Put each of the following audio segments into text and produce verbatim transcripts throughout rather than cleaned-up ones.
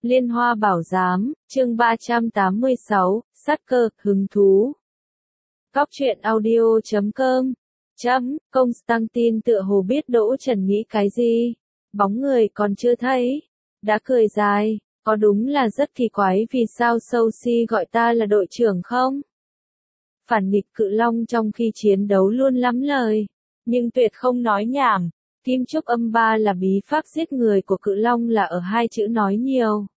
Liên Hoa Bảo Giám, chương ba trăm tám mươi sáu, sát cơ, hứng thú. Góc truyện audio chấm com. Chấm, Constantine tựa hồ biết Đỗ Trần nghĩ cái gì. Bóng người còn chưa thấy. Đã cười dài, có đúng là rất kỳ quái vì sao Sophie gọi ta là đội trưởng không? Phản nghịch Cự Long trong khi chiến đấu luôn lắm lời, nhưng tuyệt không nói nhảm. Kim Trúc âm ba là bí pháp giết người của Cự Long là ở hai chữ nói nhiều.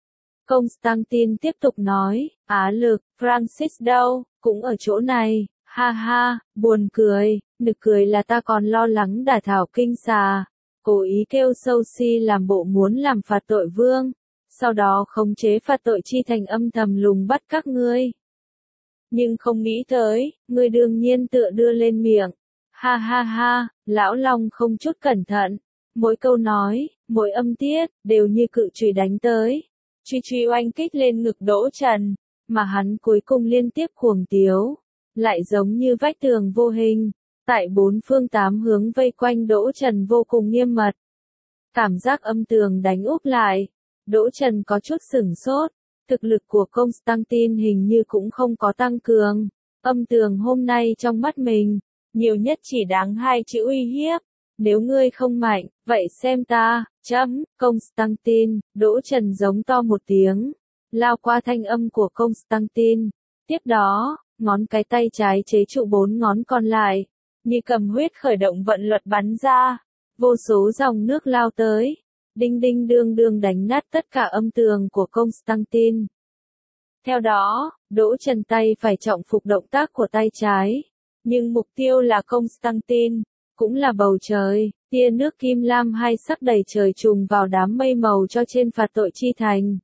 Constantine tiếp tục nói, Á Lực, Francis đâu, cũng ở chỗ này, ha ha, buồn cười, nực cười là ta còn lo lắng đả thảo kinh xà, cố ý kêu Sophie làm bộ muốn làm phạt tội vương, sau đó khống chế phạt tội chi thành âm thầm lùng bắt các ngươi. Nhưng không nghĩ tới, ngươi đương nhiên tựa đưa lên miệng, ha ha ha, lão Long không chút cẩn thận, mỗi câu nói, mỗi âm tiết, đều như cự chùy đánh tới. Truy truy oanh kích lên ngực Đỗ Trần, mà hắn cuối cùng liên tiếp cuồng tiếu, lại giống như vách tường vô hình, tại bốn phương tám hướng vây quanh Đỗ Trần vô cùng nghiêm mật. Cảm giác âm tường đánh úp lại, Đỗ Trần có chút sửng sốt, thực lực của Constantine hình như cũng không có tăng cường, âm tường hôm nay trong mắt mình, nhiều nhất chỉ đáng hai chữ uy hiếp. Nếu ngươi không mạnh, vậy xem ta, chấm, Constantine, Đỗ Trần giống to một tiếng, lao qua thanh âm của Constantine. Tiếp đó, ngón cái tay trái chế trụ bốn ngón còn lại, như cầm huyết khởi động vận luật bắn ra, vô số dòng nước lao tới, đinh đinh đương đương đánh nát tất cả âm tường của Constantine. Theo đó, Đỗ Trần tay phải trọng phục động tác của tay trái, nhưng mục tiêu là Constantine. Cũng là bầu trời, tia nước kim lam hai sắc đầy trời trùng vào đám mây màu cho trên phạt tội chi thành.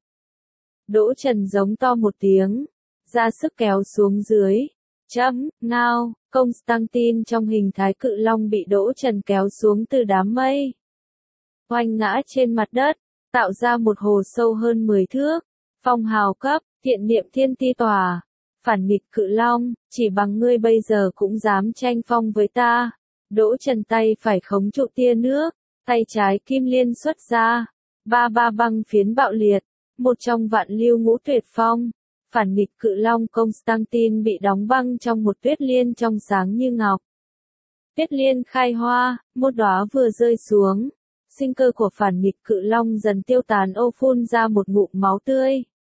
Đỗ Trần giống to một tiếng, ra sức kéo xuống dưới. Chấm, ngao, Constantine trong hình thái Cự Long bị Đỗ Trần kéo xuống từ đám mây. Oanh ngã trên mặt đất, tạo ra một hồ sâu hơn mười thước. Phong hào cấp, thiện niệm thiên ti tòa. Phản nghịch Cự Long, chỉ bằng ngươi bây giờ cũng dám tranh phong với ta. Đỗ Trần tay phải khống trụ tia nước, tay trái kim liên xuất ra, ba ba băng phiến bạo liệt, một trong vạn lưu ngũ tuyệt phong, phản nghịch Cự Long Constantine bị đóng băng trong một tuyết liên trong sáng như ngọc. Tuyết liên khai hoa, một đóa vừa rơi xuống, sinh cơ của phản nghịch Cự Long dần tiêu tán ô phun ra một ngụm máu tươi.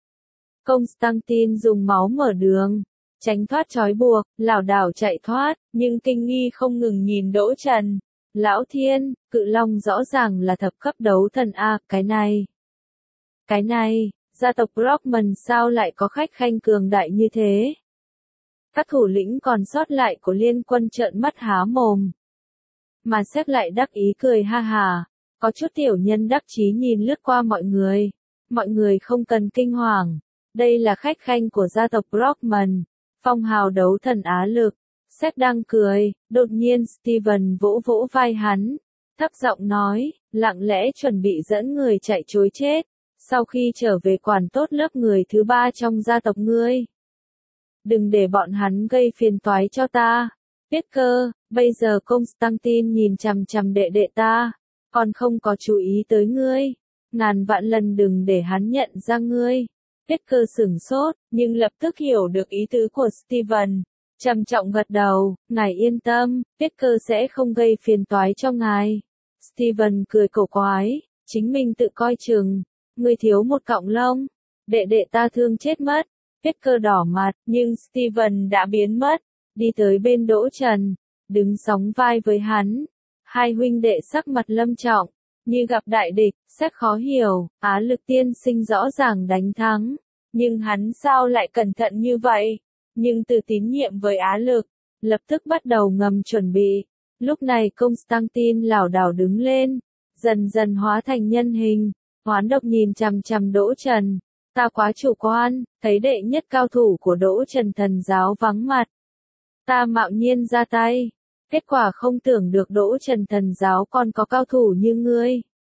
Constantine dùng máu mở đường, tránh thoát trói buộc, lảo đảo chạy thoát, nhưng kinh nghi không ngừng nhìn Đỗ Trần. Lão Thiên, Cự Long rõ ràng là thập cấp đấu thần A, cái này. Cái này, gia tộc Brockman sao lại có khách khanh cường đại như thế? Các thủ lĩnh còn sót lại của liên quân trợn mắt há mồm. Mà xếp lại đắc ý cười ha hà, có chút tiểu nhân đắc chí nhìn lướt qua mọi người. Mọi người không cần kinh hoàng, đây là khách khanh của gia tộc Brockman. Phong hào đấu thần Á Lực, Sếp đang cười, đột nhiên Steven vỗ vỗ vai hắn, thấp giọng nói, lặng lẽ chuẩn bị dẫn người chạy trối chết, sau khi trở về quản tốt lớp người thứ ba trong gia tộc ngươi. Đừng để bọn hắn gây phiền toái cho ta. Biết cơ, bây giờ Constantine nhìn chằm chằm đệ đệ ta, còn không có chú ý tới ngươi, ngàn vạn lần đừng để hắn nhận ra ngươi. Biết cơ sửng sốt, nhưng lập tức hiểu được ý tứ của Steven. Trầm trọng gật đầu, ngài yên tâm, biết cơ sẽ không gây phiền toái cho ngài. Steven cười cổ quái, chính mình tự coi chừng, ngươi thiếu một cọng lông, đệ đệ ta thương chết mất. Biết cơ đỏ mặt, nhưng Steven đã biến mất, đi tới bên Đỗ Trần, đứng sóng vai với hắn. Hai huynh đệ sắc mặt lâm trọng, như gặp đại địch, sẽ khó hiểu, Á Lực tiên sinh rõ ràng đánh thắng, nhưng hắn sao lại cẩn thận như vậy? Nhưng từ tín nhiệm với Á Lực, lập tức bắt đầu ngầm chuẩn bị. Lúc này Constantine lảo đảo đứng lên, dần dần hóa thành nhân hình, hoán độc nhìn chằm chằm Đỗ Trần. Ta quá chủ quan, thấy đệ nhất cao thủ của Đỗ Trần thần giáo vắng mặt. Ta mạo nhiên ra tay, kết quả không tưởng được Đỗ Trần thần giáo còn có cao thủ như ngươi.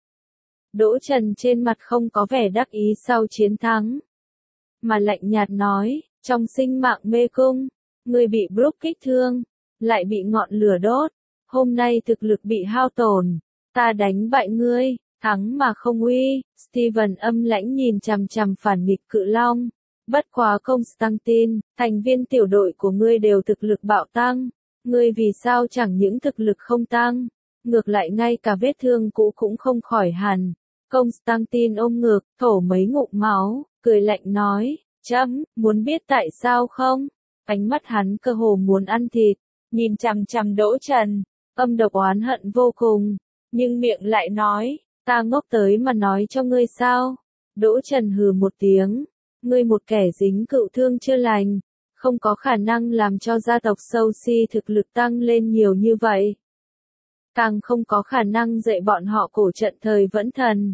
Đỗ Trần trên mặt không có vẻ đắc ý sau chiến thắng, mà lạnh nhạt nói, trong sinh mạng mê cung, ngươi bị Brook kích thương, lại bị ngọn lửa đốt, hôm nay thực lực bị hao tổn, ta đánh bại ngươi, Thắng mà không uy, Steven âm lãnh nhìn chằm chằm phản nghịch cự long. Bất quá Constantine, thành viên tiểu đội của ngươi đều thực lực bạo tăng. Ngươi vì sao chẳng những thực lực không tăng, ngược lại ngay cả vết thương cũ cũng không khỏi hẳn. Constantine ôm ngực, thổ mấy ngụm máu, cười lạnh nói, chấm, muốn biết tại sao không? Ánh mắt hắn cơ hồ muốn ăn thịt, nhìn chằm chằm Đỗ Trần, âm độc oán hận vô cùng, nhưng miệng lại nói, ta ngốc tới mà nói cho ngươi sao? Đỗ Trần hừ một tiếng, ngươi một kẻ dính cựu thương chưa lành, không có khả năng làm cho gia tộc Sâu Si thực lực tăng lên nhiều như vậy. Càng không có khả năng dạy bọn họ cổ trận thời vẫn thần.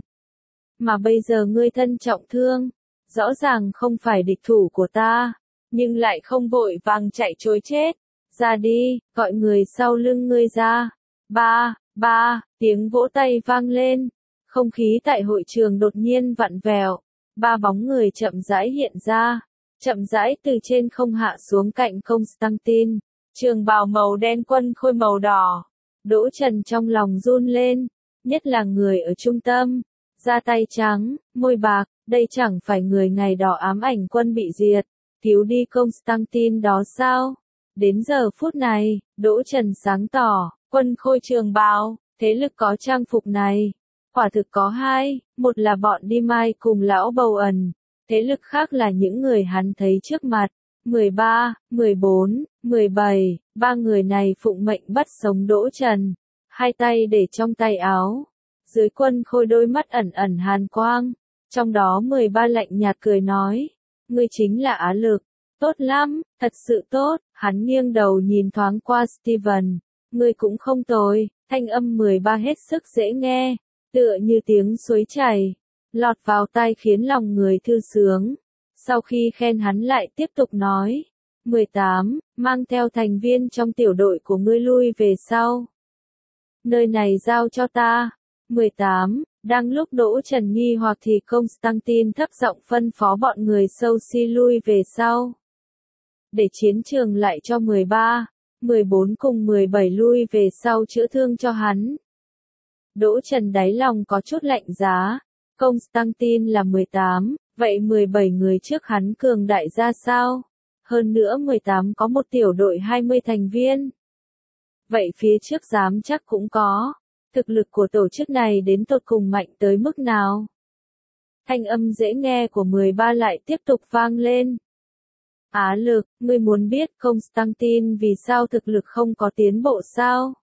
Mà bây giờ ngươi thân trọng thương, rõ ràng không phải địch thủ của ta, nhưng lại không vội vàng chạy trối chết. Ra đi, gọi người sau lưng ngươi ra. Ba, ba, tiếng vỗ tay vang lên. Không khí tại hội trường đột nhiên vặn vẹo. Ba bóng người chậm rãi hiện ra. Chậm rãi từ trên không hạ xuống cạnh Constantine. Trường bào màu đen quân khôi màu đỏ. Đỗ Trần trong lòng run lên. Nhất là người ở trung tâm. Da tay trắng, môi bạc, đây chẳng phải người ngày đỏ ám ảnh quân bị diệt. Cứu đi Constantine đó sao? Đến giờ phút này, Đỗ Trần sáng tỏ, quân khôi trường bào, thế lực có trang phục này. Quả thực có hai, một là bọn đi mai cùng lão bầu ẩn, thế lực khác là những người hắn thấy trước mặt. mười ba, mười bốn, mười bảy, ba người này phụng mệnh bắt sống Đỗ Trần, hai tay để trong tay áo. Dưới quân khôi đôi mắt ẩn ẩn hàn quang, trong đó mười ba lạnh nhạt cười nói, ngươi chính là Á Lực. Tốt lắm, thật sự tốt, hắn nghiêng đầu nhìn thoáng qua Steven, ngươi cũng không tồi, thanh âm mười ba hết sức dễ nghe, tựa như tiếng suối chảy, lọt vào tai khiến lòng người thư sướng. Sau khi khen hắn lại tiếp tục nói, mười tám, mang theo thành viên trong tiểu đội của ngươi lui về sau. Nơi này giao cho ta. mười tám, đang lúc Đỗ Trần nghi hoặc thì Constantine thấp giọng phân phó bọn người Sâu Si lui về sau. Để chiến trường lại cho mười ba, mười bốn cùng mười bảy lui về sau chữa thương cho hắn. Đỗ Trần đáy lòng có chút lạnh giá, Constantine là mười tám, vậy mười bảy người trước hắn cường đại ra sao? Hơn nữa mười tám có một tiểu đội hai mươi thành viên. Vậy phía trước dám chắc cũng có. Thực lực của tổ chức này đến tột cùng mạnh tới mức nào? Thanh âm dễ nghe của mười ba lại tiếp tục vang lên. Á Lực, ngươi muốn biết Constantine vì sao thực lực không có tiến bộ sao?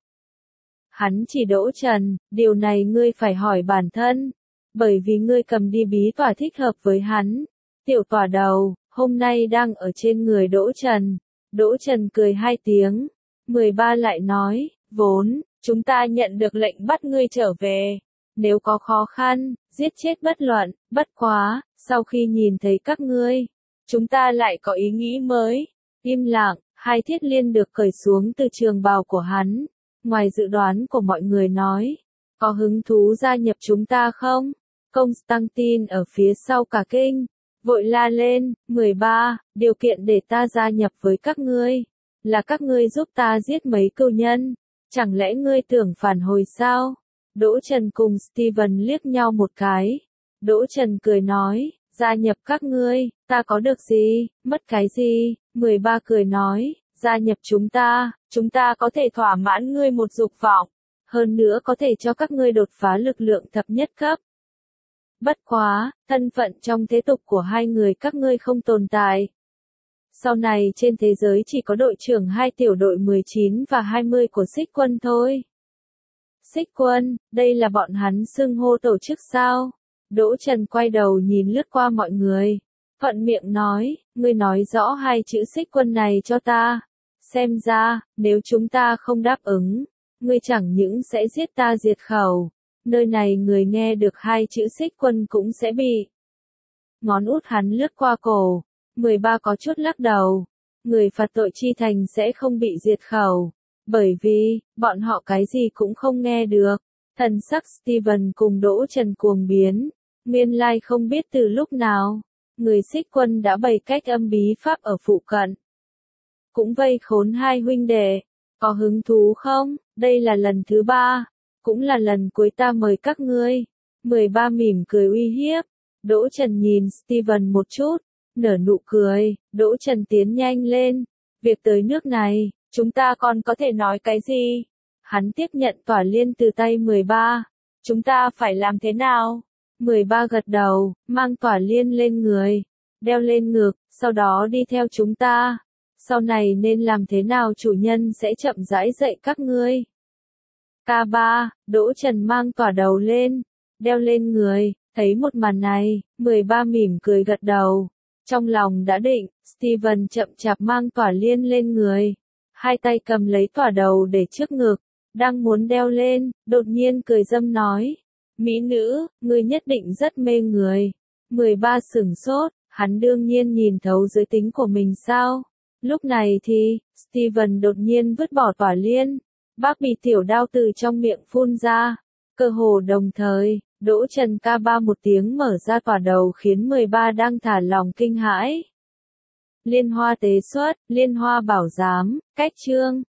Hắn chỉ Đỗ Trần, điều này ngươi phải hỏi bản thân. Bởi vì ngươi cầm đi bí tỏa thích hợp với hắn. Tiểu tỏa đầu, hôm nay đang ở trên người Đỗ Trần. Đỗ Trần cười hai tiếng. mười ba lại nói, vốn, chúng ta nhận được lệnh bắt ngươi trở về. Nếu có khó khăn, giết chết bất luận, bất quá, sau khi nhìn thấy các ngươi, chúng ta lại có ý nghĩ mới. Im lặng, hai thiết liên được cởi xuống từ trường bào của hắn. Ngoài dự đoán của mọi người nói, có hứng thú gia nhập chúng ta không? Constantine ở phía sau cả kinh, vội la lên, mười ba, điều kiện để ta gia nhập với các ngươi, là các ngươi giúp ta giết mấy cừu nhân, chẳng lẽ ngươi tưởng phản hồi sao? Đỗ Trần cùng Steven liếc nhau một cái, Đỗ Trần cười nói, gia nhập các ngươi, ta có được gì, mất cái gì? mười ba cười nói, gia nhập chúng ta, chúng ta có thể thỏa mãn ngươi một dục vọng, hơn nữa có thể cho các ngươi đột phá lực lượng thập nhất cấp. Bất quá, thân phận trong thế tục của hai người các ngươi không tồn tại. Sau này trên thế giới chỉ có đội trưởng hai tiểu đội mười chín và hai mươi của Xích Quân thôi. Xích Quân, đây là bọn hắn xưng hô tổ chức sao? Đỗ Trần quay đầu nhìn lướt qua mọi người. Thuận miệng nói, ngươi nói rõ hai chữ Xích Quân này cho ta. Xem ra, nếu chúng ta không đáp ứng, ngươi chẳng những sẽ giết ta diệt khẩu. Nơi này người nghe được hai chữ Xích Quân cũng sẽ bị. Ngón út hắn lướt qua cổ. mười ba có chút lắc đầu. Người phạt tội chi thành sẽ không bị diệt khẩu. Bởi vì, bọn họ cái gì cũng không nghe được. Thần sắc Steven cùng Đỗ Trần cuồng biến. Nguyên lai không biết từ lúc nào. Người Xích Quân đã bày cách âm bí pháp ở phụ cận. Cũng vây khốn hai huynh đệ. Có hứng thú không? Đây là lần thứ ba. Cũng là lần cuối ta mời các ngươi. mười ba mỉm cười uy hiếp. Đỗ Trần nhìn Steven một chút, nở nụ cười. Đỗ Trần tiến nhanh lên. Việc tới nước này, chúng ta còn có thể nói cái gì? Hắn tiếp nhận tỏa liên từ tay mười ba. Chúng ta phải làm thế nào? mười ba gật đầu, mang tỏa liên lên người, đeo lên ngực, sau đó đi theo chúng ta. Sau này nên làm thế nào chủ nhân sẽ chậm rãi dạy các ngươi. K ba, Đỗ Trần mang tỏa đầu lên, đeo lên người, thấy một màn này, mười ba mỉm cười gật đầu. Trong lòng đã định, Steven chậm chạp mang tỏa liên lên người, hai tay cầm lấy tỏa đầu để trước ngực, đang muốn đeo lên, đột nhiên cười dâm nói. Mỹ nữ, ngươi nhất định rất mê người. mười ba sửng sốt, hắn đương nhiên nhìn thấu giới tính của mình sao. Lúc này thì, Steven đột nhiên vứt bỏ tỏa liên. Bác bị tiểu đao từ trong miệng phun ra. Cơ hồ đồng thời, Đỗ Trần ca ba một tiếng mở ra tỏa đầu khiến mười ba đang thả lòng kinh hãi. Liên hoa tế xuất, liên hoa bảo giám, cách chương.